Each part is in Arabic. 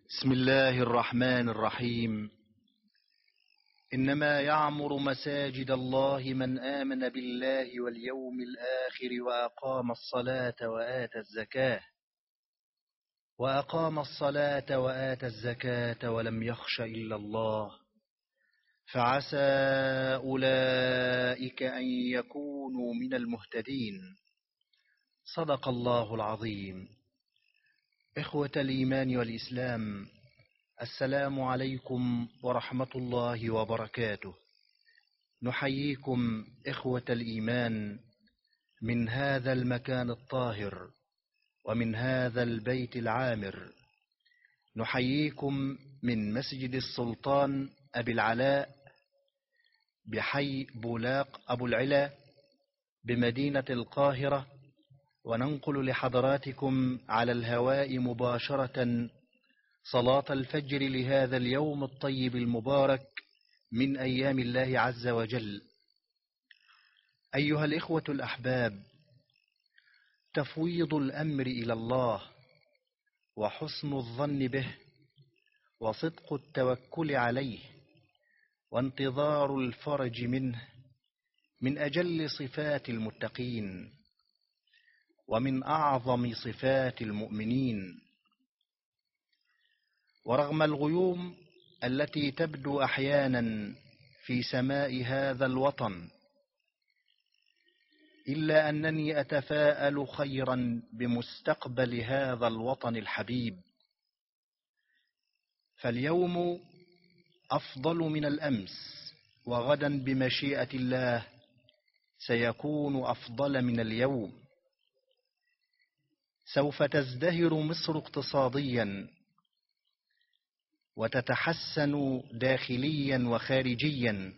بسم الله الرحمن الرحيم. إنما يعمر مساجد الله من آمن بالله واليوم الآخر وأقام الصلاة وآتى الزكاة ولم يخش إلا الله فعسى أولئك أن يكونوا من المهتدين. صدق الله العظيم. إخوة الإيمان والإسلام، السلام عليكم ورحمة الله وبركاته. نحييكم إخوة الإيمان من هذا المكان الطاهر ومن هذا البيت العامر. نحييكم من مسجد السلطان أبي العلاء بحي بولاق أبو العلا بمدينة القاهرة، وننقل لحضراتكم على الهواء مباشرة صلاة الفجر لهذا اليوم الطيب المبارك من أيام الله عز وجل. أيها الإخوة الأحباب، تفويض الأمر إلى الله وحسن الظن به وصدق التوكل عليه وانتظار الفرج منه من أجل صفات المتقين ومن أعظم صفات المؤمنين. ورغم الغيوم التي تبدو أحيانا في سماء هذا الوطن، إلا أنني أتفاءل خيرا بمستقبل هذا الوطن الحبيب، فاليوم أفضل من الأمس، وغدا بمشيئة الله سيكون أفضل من اليوم. سوف تزدهر مصر اقتصاديا وتتحسن داخليا وخارجيا،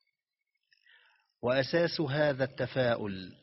وأساس هذا التفاؤل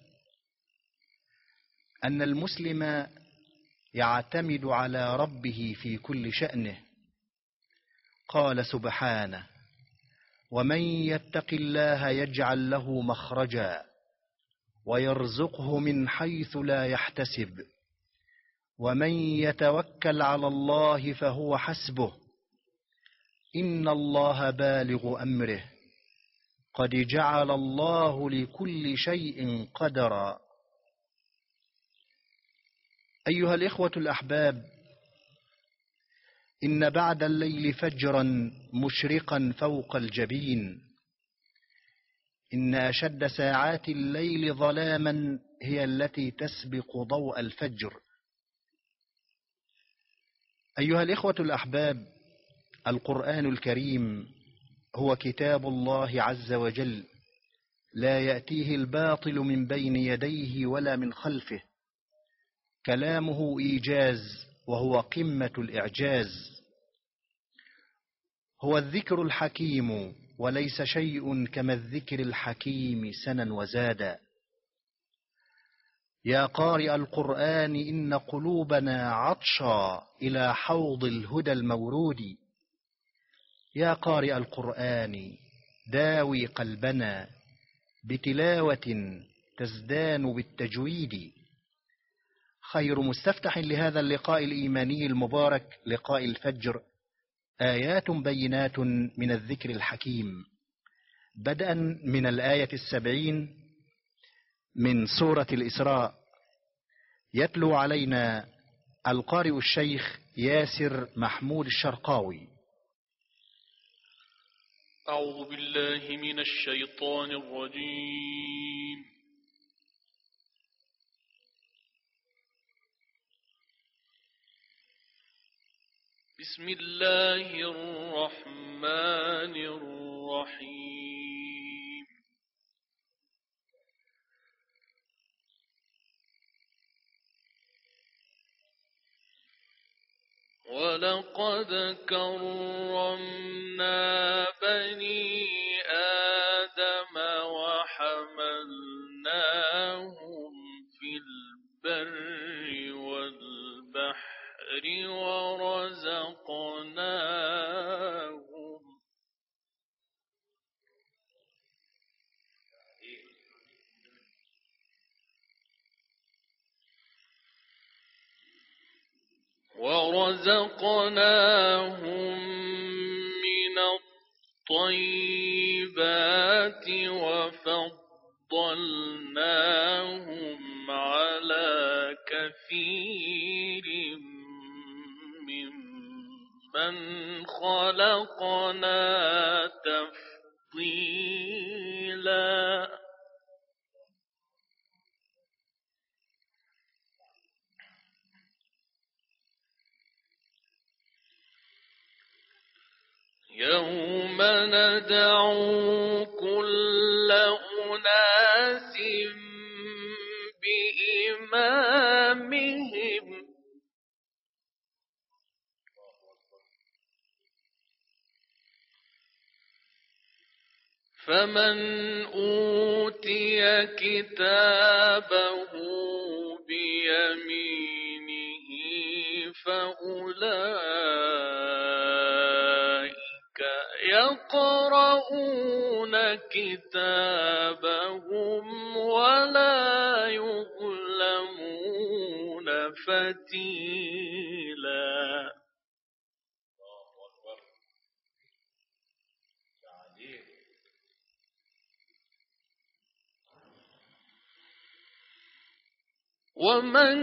أن المسلم يعتمد على ربه في كل شأنه. قال سبحانه: ومن يتق الله يجعل له مخرجا ويرزقه من حيث لا يحتسب ومن يتوكل على الله فهو حسبه إن الله بالغ أمره قد جعل الله لكل شيء قدرا. أيها الإخوة الأحباب، إن بعد الليل فجرا مشرقا فوق الجبين. إن أشد ساعات الليل ظلاما هي التي تسبق ضوء الفجر. أيها الإخوة الأحباب، القرآن الكريم هو كتاب الله عز وجل، لا يأتيه الباطل من بين يديه ولا من خلفه. كلامه إيجاز وهو قمة الإعجاز. هو الذكر الحكيم، وليس شيء كما الذكر الحكيم سنا وزادا. يا قارئ القرآن إن قلوبنا عطشا إلى حوض الهدى المورود. يا قارئ القرآن داوي قلبنا بتلاوة تزدان بالتجويد. خير مستفتح لهذا اللقاء الإيماني المبارك لقاء الفجر آيات بينات من الذكر الحكيم، بدءا من الآية 70 من سورة الإسراء. يتلو علينا القارئ الشيخ ياسر محمود الشرقاوي. أعوذ بالله من الشيطان الرجيم. بسم الله الرحمن الرحيم. ولقد كرمنا بني آدم وحملناهم في البر والبحر ورزقناهم من الطيبات وفضلناهم على كثير ممن خلقنا تفضيلا. يوم ندعو كل أناس بإمامهم فمن أوتي كتابه بيمينه فأولئك يقرؤون كتابهم ولا يظلمون فتيلا. ومن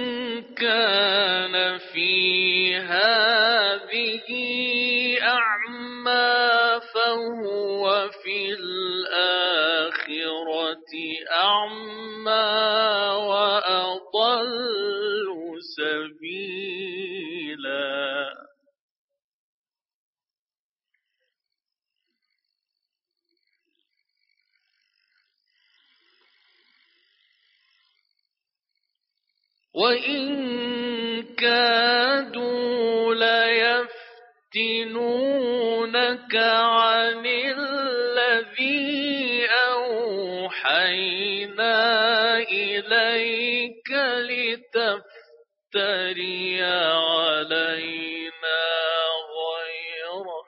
كان في هذه أعمى فهو في الآخرة أعمى وأضل سبيلا. وإن كادوا ليفتنونك عن الذي أوحينا إليك لتفتري علينا غيره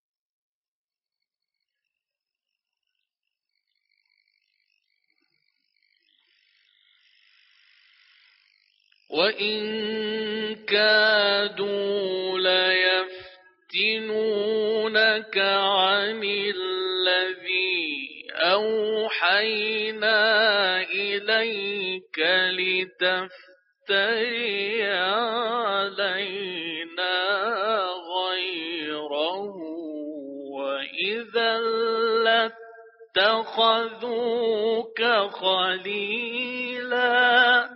وإن كادوا ليفتنونك عن الذي أوحينا إليك لتفتري علينا غيره وإذا لاتخذوك خليلا.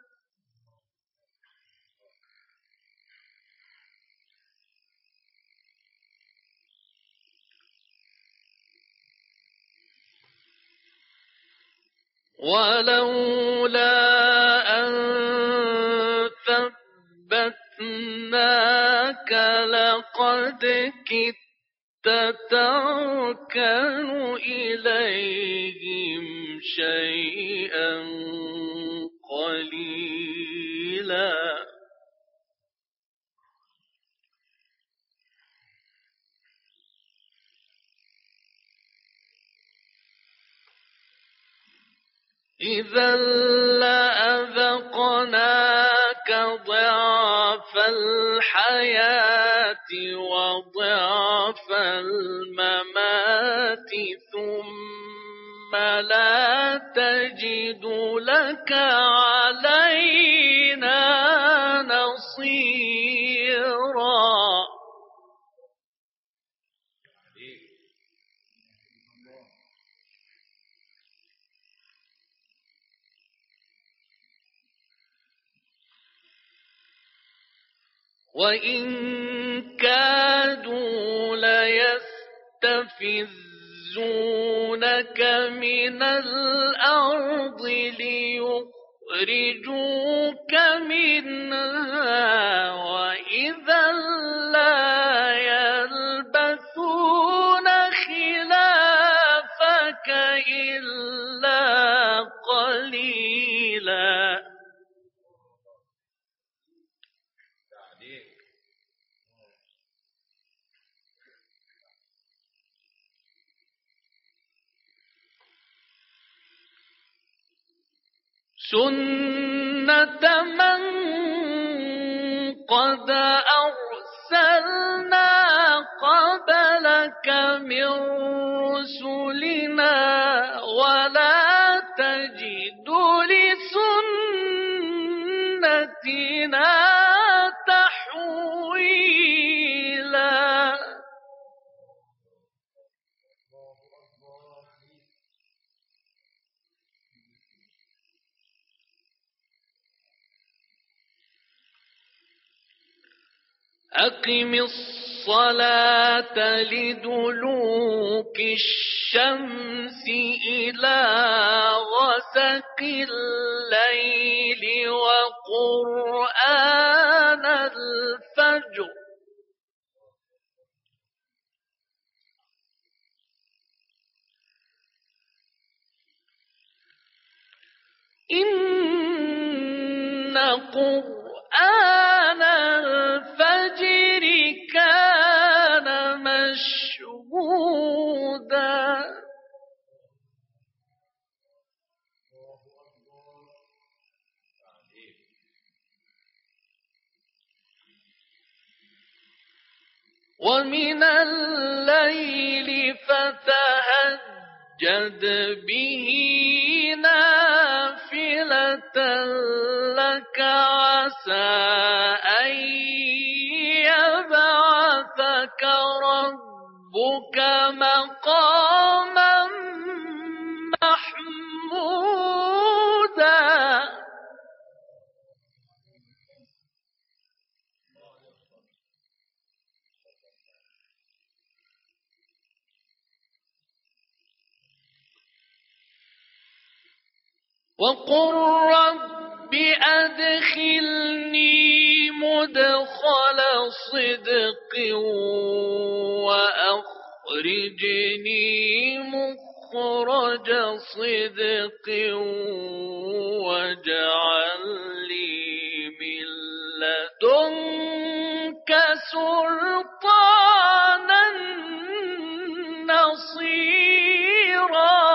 ولولا أن ثبتناك لقد كدت تركن إليهم شيئا قليلا. إذا لأذقناك ضعف الحياة وضعف الممات ثم لا تجد لك علينا نصيرا. وإن كادوا ليستفزونك من الأرض ليخرجوك منها وإذا لا يلبثون خلافك إلا قليلا. سنة من قد قبلك من رسلنا ولا تجد لسنتنا تحويلا. أقم الصلاة لدلوك الشمس إلى غسق الليل وقرآن الفجر إن قرآن الفجر كان مشهودا. ومن الليل فتهجد به نافلة لك عسى أن يبعثك ربك مقاما محمودا. وقل رب أدخلني مدخل صدق وأخرجني مخرج صدق واجعل لي من لدنك سلطانا نصيرا.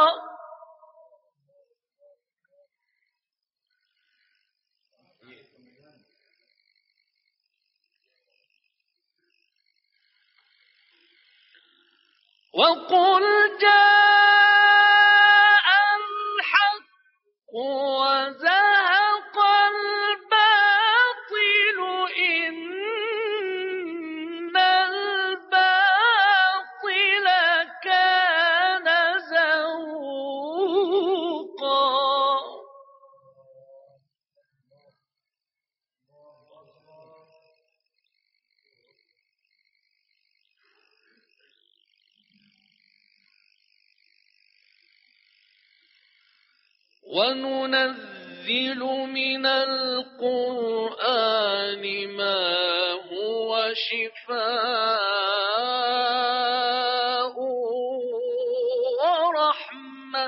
وقل جاء الحق وزهق الباطل إن الباطل كان زهوقا. وننزل من القرآن ما هو شفاء ورحمة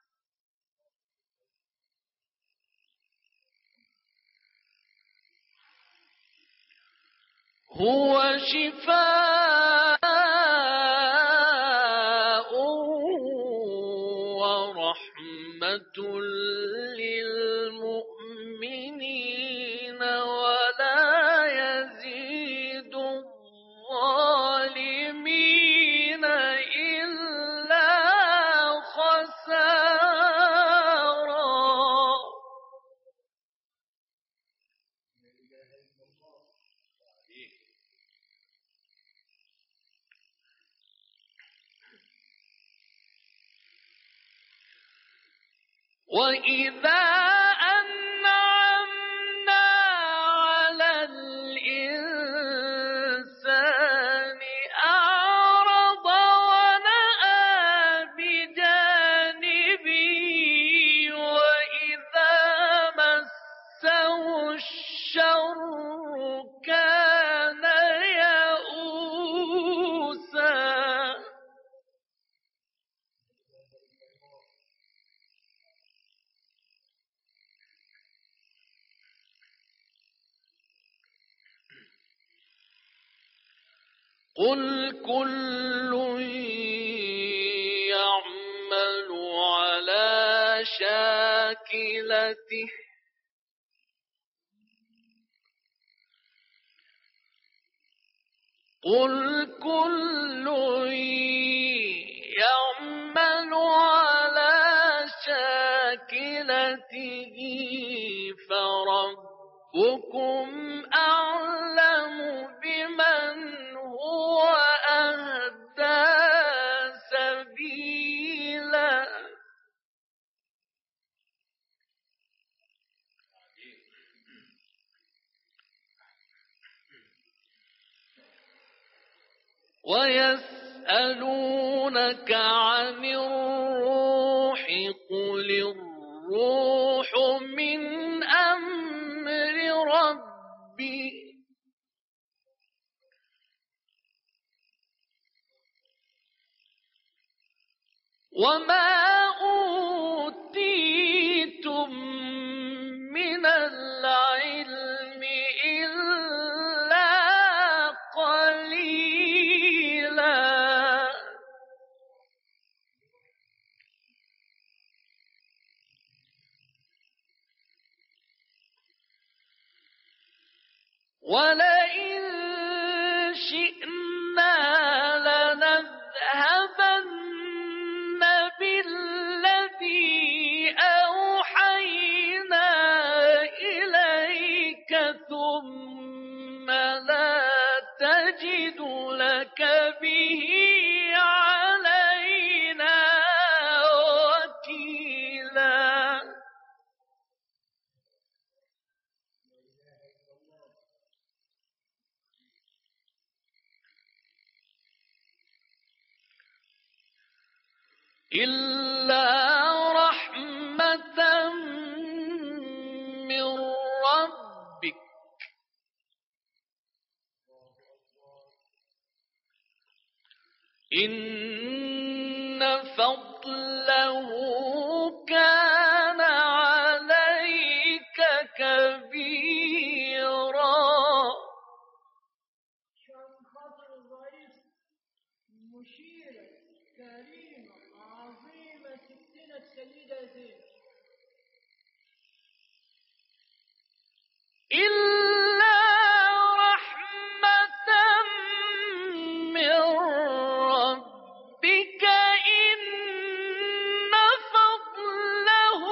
للمؤمنين ولا يزيد الظالمين إلا خسارا. وإذا أنعمنا على الإنسان أعرض ونأى بجانبه وإذا مسه الشر كان يئوسا. قل كل يعمل على شاكلته قل كل يعمل على شاكلته فربكم أعلم بمن هو أهدى سبيلا ويسألونك عن الروح قل الروح من أمر ربي وما أوتيتم من العلم إلا قليلا ولئن شئنا لنذهبن بالذي أوحينا إليك ثم لا تجد لك به علينا وكيلا إلا رحمة من ربك إن فضله كان عليك كبيرا عشان خاطر الرئيس مشيرة كريمة عظيمة ستنا السيدة زينب إلا رحمة من ربك إن فضله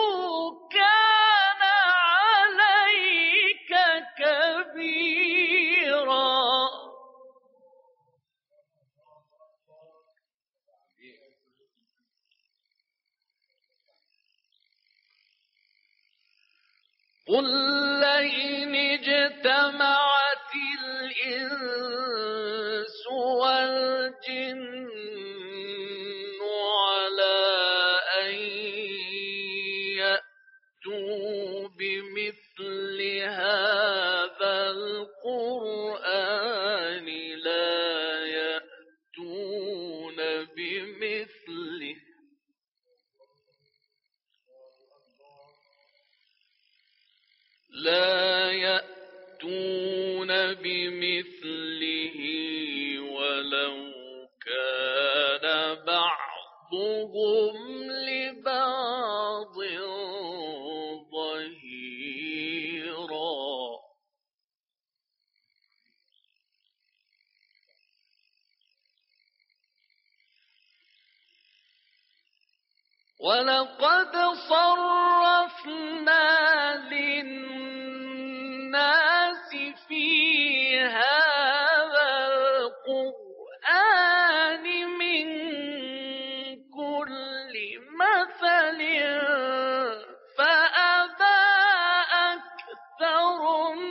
كان عليك كبيرا قل لئن اجتمعت الإنس والجن على أن يأتوا بمثل هذا القرآن لا يأتون بمثله ولو كان بعضهم لبعض ظهيرا ولقد صرفنا للناس في هذا القرآن من كل مثل فأبى أكثر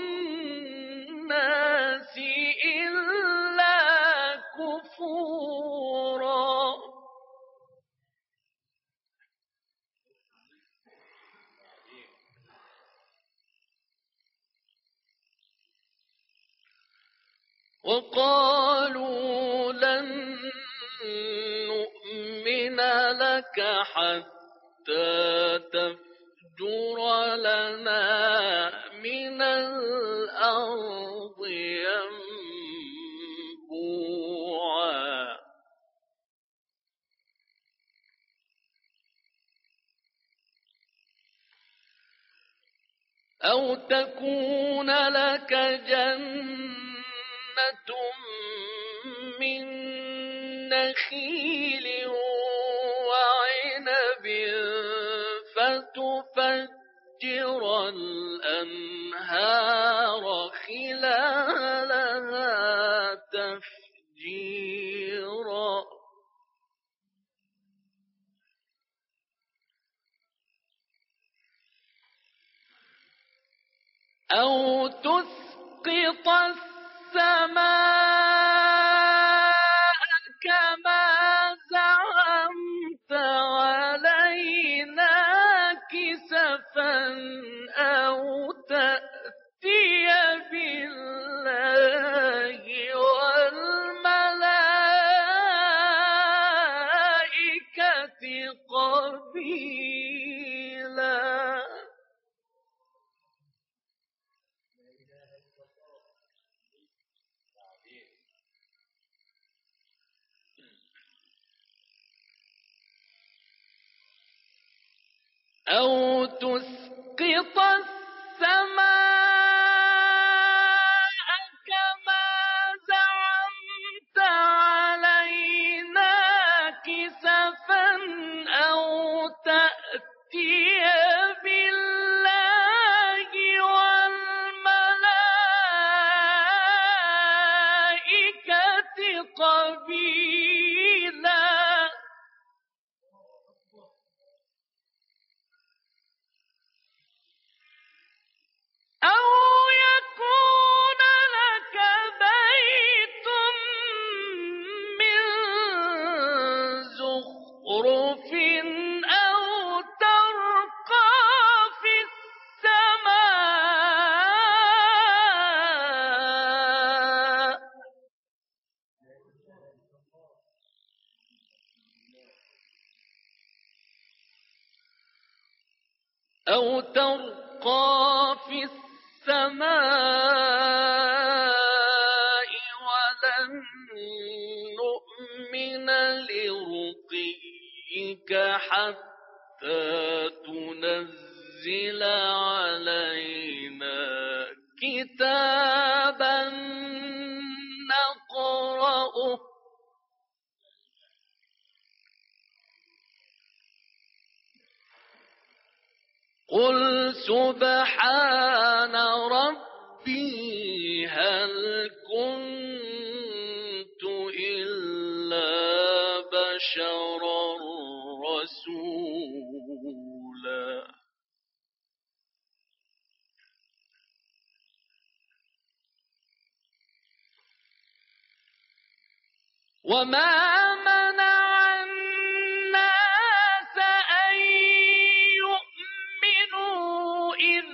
الناس إلا كفورا وقالوا لن نؤمن لك حتى تفجر لنا من الأرض ينبوعا أو تكون لك جنة جنة من نخيل وعنب فتفجر الأنهار خلالها تفجيرا أو تسقط السماء كما زعمت علينا كسفا أو تأتي بالله والملائكة قبيلا أو تسقط السماء كما زعمت علينا كسفا أو تأتي بالله والملائكة قبيلا أو يكون لك بيت من زخرف أو ترقى في السماء أو ترقى في السماء ولن نؤمن لرقيك حتى تنزل علينا كتابا نقرأه قل سبحان ربي هل كنت إلا بشرا رسولا وما منع الناس أن يؤمنوا إذ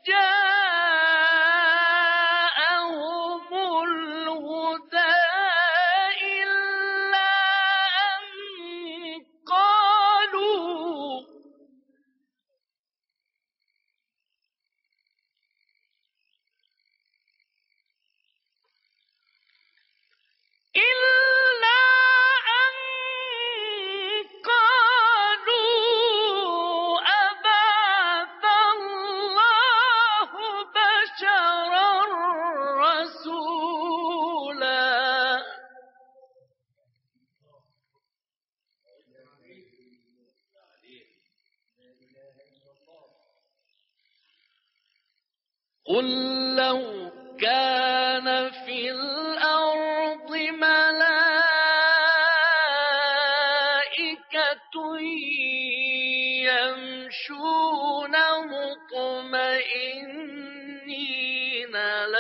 جاءهم الهدى إلا أن قالوا أبعث الله بشرا رسولا قل لو كان في الأرض ملائكة يمشون مطمئنين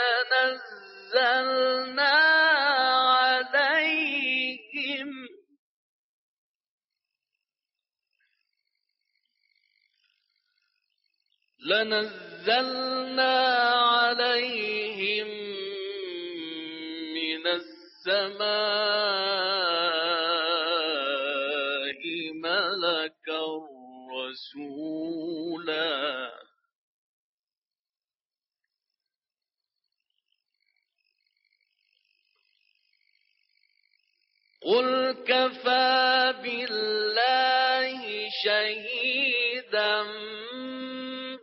لنزلنا عليهم من السماء ملكا رسولا قل كفى بالله شهيدا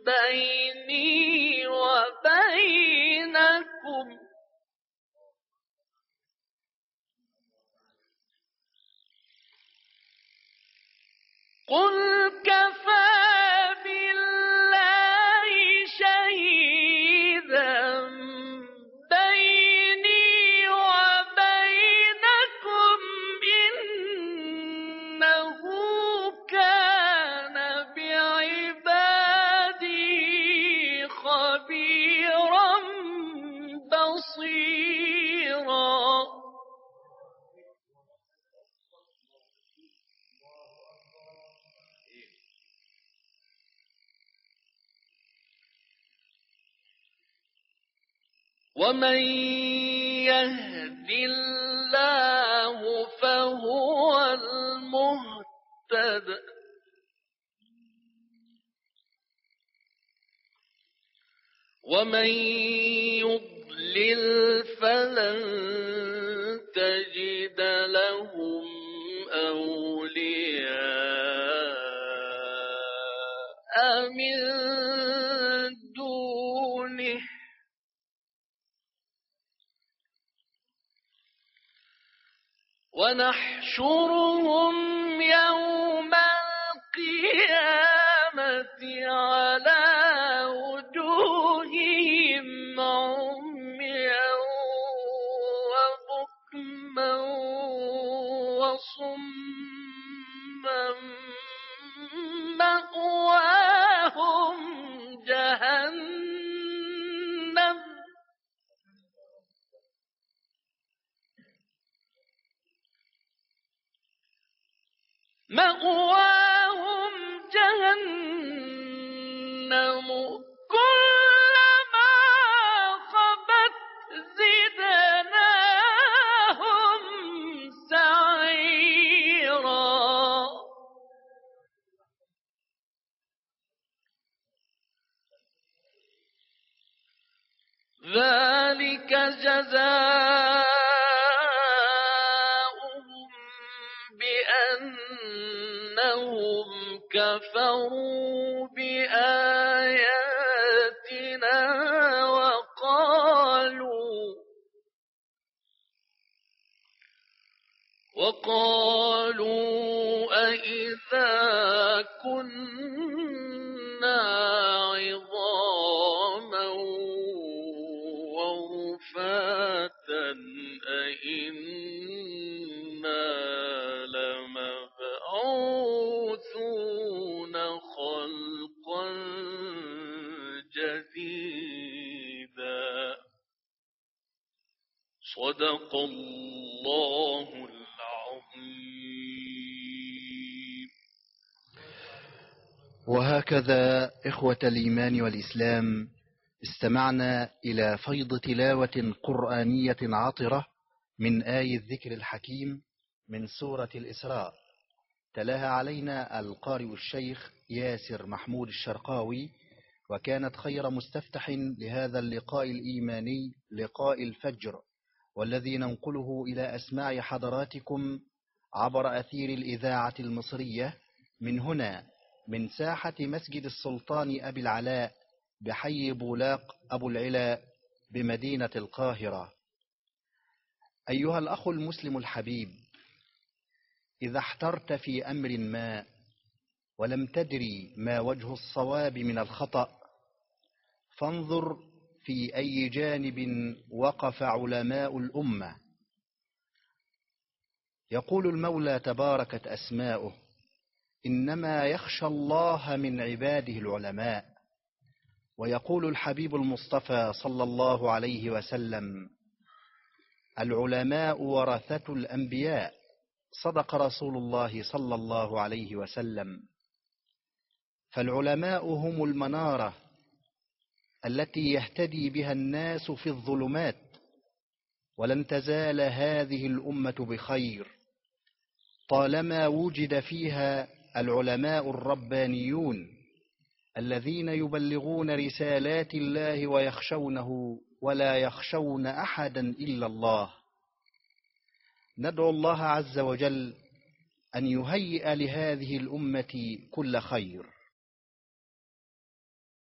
بيني وبينكم قل كفى بالله شهيدا بيني وبينكم إنه كان بعبادي خبيرا بصيرا. ومن يهد الله فهو المهتد ومن يضلل فلن تجد لهم أولياء من دونه ونحشرهم يوم القيامة على وجوههم عميا وبكما وصما مأواهم جهنم كلما خبت زدناهم سعيرا. ذلك جزاؤهم بأنهم كفروا بآياتنا وقالوا أإذا كنا عظاما ورفاتا أإنا لمبعوثون خلقا جديدا. صدق الله العظيم. وهكذا إخوة الإيمان والإسلام استمعنا إلى فيض تلاوة قرآنية عطرة من آي الذكر الحكيم من سورة الإسراء، تلاها علينا القارئ الشيخ ياسر محمود الشرقاوي، وكانت خير مستفتح لهذا اللقاء الإيماني، لقاء الفجر، والذي ننقله إلى أسماع حضراتكم عبر أثير الإذاعة المصرية من هنا، من ساحة مسجد السلطان أبي العلاء بحي بولاق أبو العلا بمدينة القاهرة. أيها الأخ المسلم الحبيب، إذا احترت في أمر ما ولم تدري ما وجه الصواب من الخطأ، فانظر في أي جانب وقف علماء الأمة. يقول المولى تباركت أسماؤه: إنما يخشى الله من عباده العلماء. ويقول الحبيب المصطفى صلى الله عليه وسلم: العلماء ورثة الأنبياء. صدق رسول الله صلى الله عليه وسلم. فالعلماء هم المنارة التي يهتدي بها الناس في الظلمات، ولن تزال هذه الأمة بخير طالما وجد فيها العلماء الربانيون الذين يبلغون رسالات الله ويخشونه ولا يخشون أحدا إلا الله. ندعو الله عز وجل أن يهيئ لهذه الأمة كل خير.